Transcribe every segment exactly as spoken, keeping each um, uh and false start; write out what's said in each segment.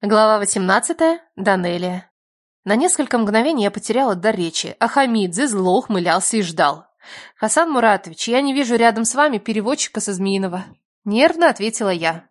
Глава восемнадцатая. Данелия. На несколько мгновений я потеряла дар речи, а Хамидзе зло ухмылялся и ждал. «Хасан Муратович, я не вижу рядом с вами переводчика со Змеиного». Нервно ответила я.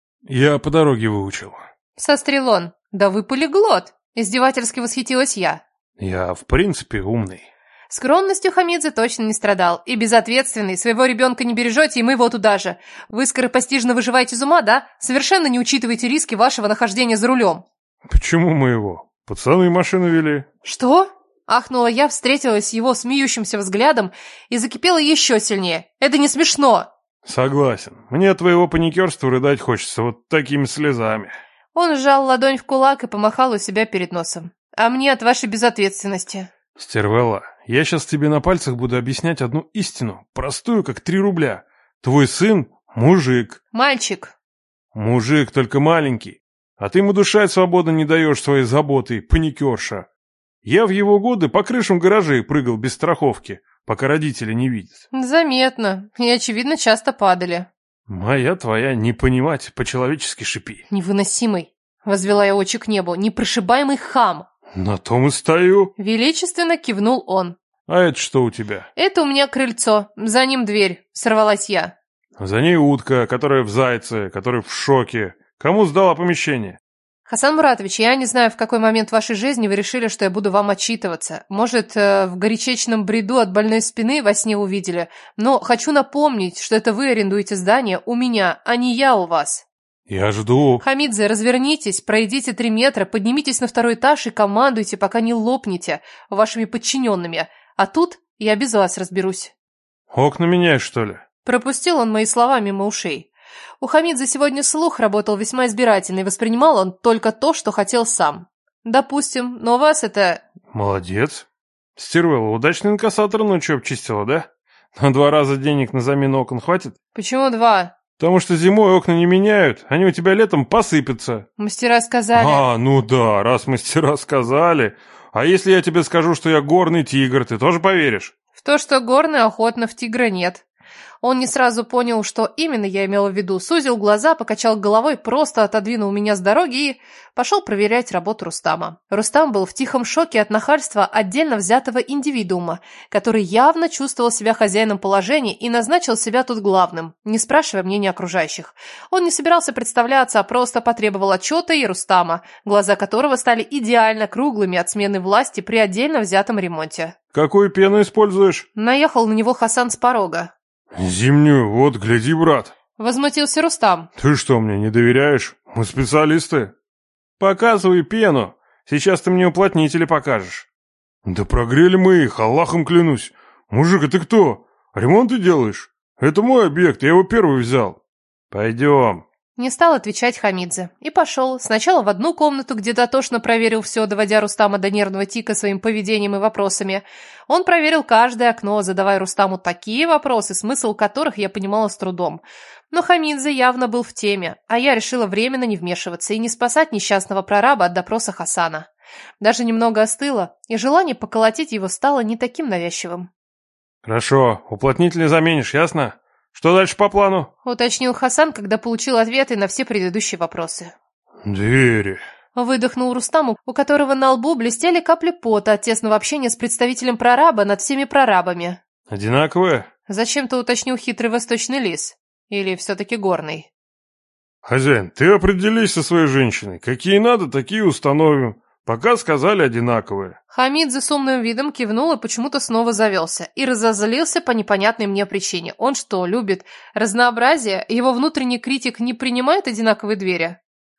«Я по дороге выучил». «Сострил он. Да вы полиглот!» Издевательски восхитилась я. «Я в принципе умный». Скромностью Хамидзе точно не страдал. И безответственный, своего ребенка не бережете, и мы его туда же. Вы скоропостижно выживаете из ума, да? Совершенно не учитываете риски вашего нахождения за рулем. «Почему мы его? Пацаны машину вели». «Что?» Ахнула я, встретилась с его смеющимся взглядом и закипела еще сильнее. «Это не смешно!» «Согласен. Мне от твоего паникерства рыдать хочется вот такими слезами». Он сжал ладонь в кулак и помахал у себя перед носом. «А мне от вашей безответственности». «Стервелла, я сейчас тебе на пальцах буду объяснять одну истину, простую, как три рубля. Твой сын – мужик». «Мальчик». «Мужик, только маленький. А ты ему дышать свободно не даешь своей заботой, паникерша. Я в его годы по крышам гаражей прыгал без страховки, пока родители не видят». «Заметно. И, очевидно, часто падали». «Моя твоя не понимать, по-человечески шипи». «Невыносимый», — возвела я очи к небу, — «непрошибаемый хам». «На том и стою». Величественно кивнул он. «А это что у тебя?» «Это у меня крыльцо, за ним дверь», — сорвалась я. «За ней утка, которая в зайце, которая в шоке. Кому сдала помещение?» «Хасан Муратович, я не знаю, в какой момент вашей жизни вы решили, что я буду вам отчитываться. Может, в горячечном бреду от больной спины во сне увидели, но хочу напомнить, что это вы арендуете здание у меня, а не я у вас». «Я жду». «Хамидзе, развернитесь, пройдите три метра, поднимитесь на второй этаж и командуйте, пока не лопнете вашими подчиненными. А тут я без вас разберусь». «Окна меняешь, что ли?» Пропустил он мои слова мимо ушей. У Хамидзе сегодня слух работал весьма избирательно, и воспринимал он только то, что хотел сам. «Допустим, но у вас это...» «Молодец. Стервелла, удачный инкассатор ночью обчистила, да? На два раза денег на замену окон хватит?» «Почему два?» «Потому что зимой окна не меняют, они у тебя летом посыпятся». «Мастера сказали...» «А, ну да, раз мастера сказали. А если я тебе скажу, что я горный тигр, ты тоже поверишь?» «В то, что горный, охотно, в тигра нет». Он не сразу понял, что именно я имела в виду, сузил глаза, покачал головой, просто отодвинул меня с дороги и пошел проверять работу Рустама. Рустам был в тихом шоке от нахальства отдельно взятого индивидуума, который явно чувствовал себя хозяином положения и назначил себя тут главным, не спрашивая мнения окружающих. Он не собирался представляться, а просто потребовал отчета и Рустама, глаза которого стали идеально круглыми от смены власти при отдельно взятом ремонте. «Какую пену используешь?» Наехал на него Хасан с порога. «Зимнюю, вот, гляди, брат». Возмутился Рустам. «Ты что, мне не доверяешь? Мы специалисты». «Показывай пену. Сейчас ты мне уплотнители покажешь». «Да прогрели мы их, Аллахом клянусь. Мужик, а ты кто? Ремонт ты делаешь? Это мой объект, я его первый взял». «Пойдем». Не стал отвечать Хамидзе и пошел сначала в одну комнату, где дотошно проверил все, доводя Рустама до нервного тика своим поведением и вопросами. Он проверил каждое окно, задавая Рустаму такие вопросы, смысл которых я понимала с трудом. Но Хамидзе явно был в теме, а я решила временно не вмешиваться и не спасать несчастного прораба от допроса Хасана. Даже немного остыло, и желание поколотить его стало не таким навязчивым. «Хорошо, уплотнители заменишь, ясно? Что дальше по плану?» — уточнил Хасан, когда получил ответы на все предыдущие вопросы. «Двери». Выдохнул Рустам, у которого на лбу блестели капли пота от тесного общения с представителем прораба над всеми прорабами. «Одинаковые?» — зачем-то уточнил хитрый восточный лис. Или все-таки горный. «Хозяин, ты определись со своей женщиной. Какие надо, такие установим. Пока сказали одинаковые». Хамидзе с умным видом кивнул и почему-то снова завелся. И разозлился по непонятной мне причине. Он что, любит разнообразие? Его внутренний критик не принимает одинаковые двери?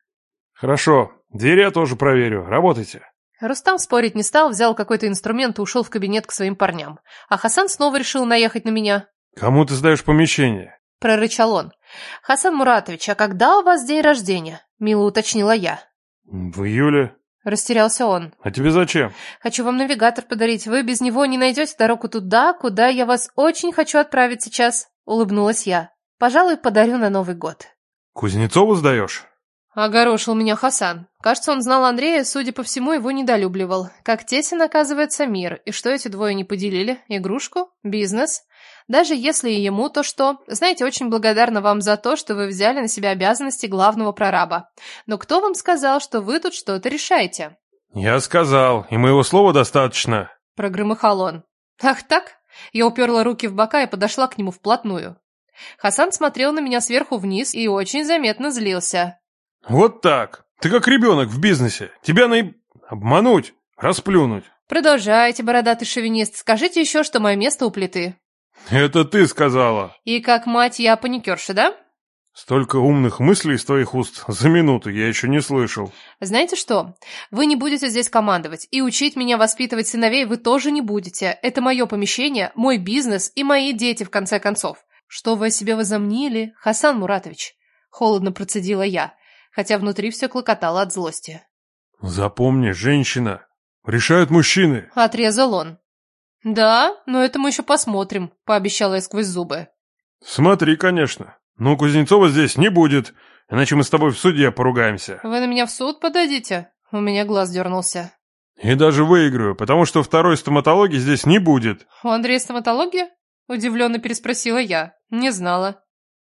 «Хорошо, двери я тоже проверю. Работайте». Рустам спорить не стал, взял какой-то инструмент и ушел в кабинет к своим парням. А Хасан снова решил наехать на меня. «Кому ты сдаешь помещение?» — прорычал он. «Хасан Муратович, а когда у вас день рождения?» — мило уточнила я. «В июле». Растерялся он. «А тебе зачем?» «Хочу вам навигатор подарить. Вы без него не найдете дорогу туда, куда я вас очень хочу отправить сейчас», — улыбнулась я. «Пожалуй, подарю на Новый год». «Кузнецову сдаешь?» Огорошил меня Хасан. Кажется, он знал Андрея, судя по всему, его недолюбливал. Как тесен, оказывается, мир. И что эти двое не поделили? Игрушку? Бизнес? Даже если и ему, то что? Знаете, очень благодарна вам за то, что вы взяли на себя обязанности главного прораба. Но кто вам сказал, что вы тут что-то решаете? Я сказал, и моего слова достаточно. Прогромыхал он. Ах так? Я уперла руки в бока и подошла к нему вплотную. Хасан смотрел на меня сверху вниз и очень заметно злился. Вот так. Ты как ребенок в бизнесе. Тебя на... обмануть, расплюнуть. Продолжайте, бородатый шовинист. Скажите еще, что мое место у плиты. Это ты сказала. И как мать я паникерша, да? Столько умных мыслей из твоих уст за минуту я еще не слышал. Знаете что? Вы не будете здесь командовать, и учить меня воспитывать сыновей вы тоже не будете. Это мое помещение, мой бизнес и мои дети, в конце концов. Что вы о себе возомнили, Хасан Муратович? Холодно процедила я, хотя внутри все клокотало от злости. Запомни, женщина, решают мужчины. Отрезал он. Да, но это мы еще посмотрим, пообещала я сквозь зубы. Смотри, конечно. Но Кузнецова здесь не будет, иначе мы с тобой в суде поругаемся. Вы на меня в суд подадите? У меня глаз дернулся. И даже выиграю, потому что второй стоматологии здесь не будет. У Андрея стоматология? Удивленно переспросила я. Не знала.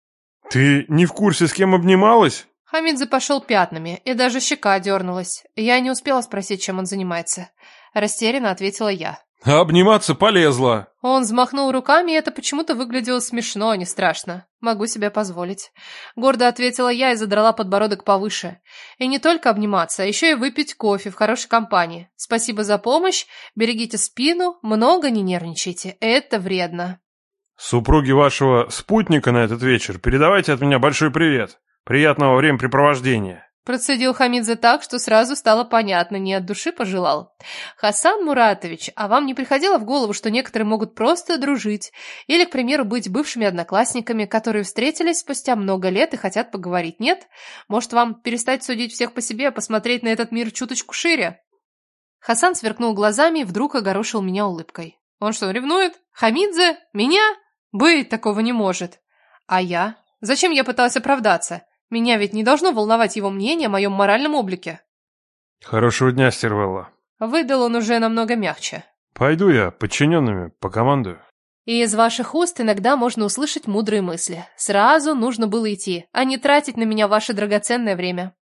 Ты не в курсе, с кем обнималась? Хамидзе пошел пятнами, и даже щека дернулась. Я не успела спросить, чем он занимается. Растерянно ответила я. А обниматься полезла. Он взмахнул руками, и это почему-то выглядело смешно, а не страшно. Могу себе позволить. Гордо ответила я и задрала подбородок повыше. И не только обниматься, а еще и выпить кофе в хорошей компании. Спасибо за помощь, берегите спину, много не нервничайте, это вредно. Супруге вашего спутника на этот вечер передавайте от меня большой привет. Приятного времяпрепровождения. Процедил Хамидзе так, что сразу стало понятно, не от души пожелал. Хасан Муратович, а вам не приходило в голову, что некоторые могут просто дружить? Или, к примеру, быть бывшими одноклассниками, которые встретились спустя много лет и хотят поговорить, нет? Может, вам перестать судить всех по себе, а посмотреть на этот мир чуточку шире? Хасан сверкнул глазами и вдруг огорошил меня улыбкой. Он что, ревнует? Хамидзе? Меня? Быть такого не может. А я? Зачем я пыталась оправдаться? Меня ведь не должно волновать его мнение о моем моральном облике. Хорошего дня, Стервелла. Выдал он уже намного мягче. Пойду я подчиненными покомандую. И из ваших уст иногда можно услышать мудрые мысли. Сразу нужно было идти, а не тратить на меня ваше драгоценное время.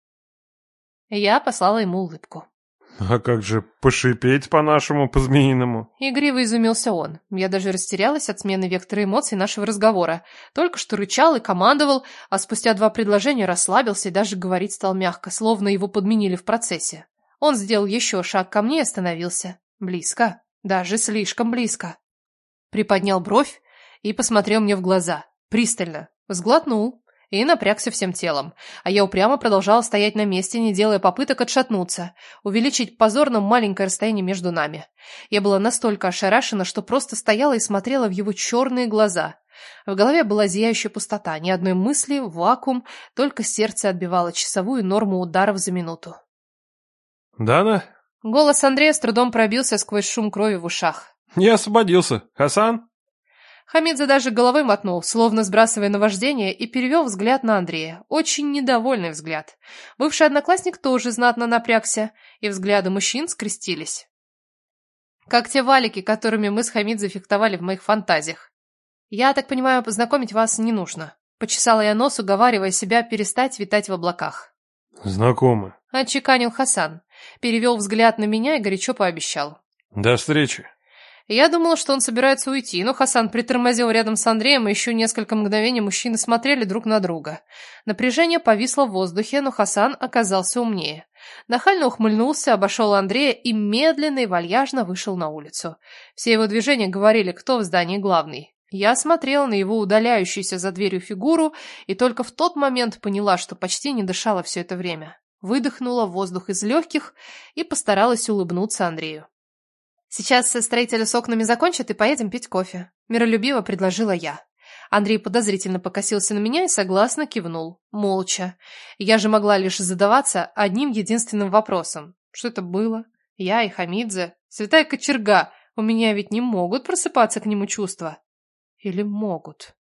Я послала ему улыбку. А как же пошипеть по-нашему, по-змеиному? Игриво изумился он. Я даже растерялась от смены вектора эмоций нашего разговора. Только что рычал и командовал, а спустя два предложения расслабился и даже говорить стал мягко, словно его подменили в процессе. Он сделал еще шаг ко мне и остановился. Близко. Даже слишком близко. Приподнял бровь и посмотрел мне в глаза. Пристально. Сглотнул. И напрягся всем телом. А я упрямо продолжала стоять на месте, не делая попыток отшатнуться, увеличить позорно маленькое расстояние между нами. Я была настолько ошарашена, что просто стояла и смотрела в его черные глаза. В голове была зияющая пустота, ни одной мысли, вакуум, только сердце отбивало часовую норму ударов за минуту. «Дана?» Голос Андрея с трудом пробился сквозь шум крови в ушах. «Я освободился. Хасан?» Хамидзе даже головой мотнул, словно сбрасывая наваждение, и перевел взгляд на Андрея. Очень недовольный взгляд. Бывший одноклассник тоже знатно напрягся, и взгляды мужчин скрестились. Как те валики, которыми мы с Хамидзе фехтовали в моих фантазиях. «Я так понимаю, познакомить вас не нужно». Почесала я нос, уговаривая себя перестать витать в облаках. «Знакомы», — отчеканил Хасан. Перевел взгляд на меня и горячо пообещал. «До встречи». Я думала, что он собирается уйти, но Хасан притормозил рядом с Андреем, и еще несколько мгновений мужчины смотрели друг на друга. Напряжение повисло в воздухе, но Хасан оказался умнее. Нахально ухмыльнулся, обошел Андрея и медленно и вальяжно вышел на улицу. Все его движения говорили, кто в здании главный. Я смотрела на его удаляющуюся за дверью фигуру и только в тот момент поняла, что почти не дышала все это время. Выдохнула воздух из легких и постаралась улыбнуться Андрею. «Сейчас строители с окнами закончат и поедем пить кофе», — миролюбиво предложила я. Андрей подозрительно покосился на меня и согласно кивнул, молча. Я же могла лишь задаваться одним единственным вопросом. Что это было? Я и Хамидзе? Святая кочерга, у меня ведь не могут просыпаться к нему чувства. Или могут?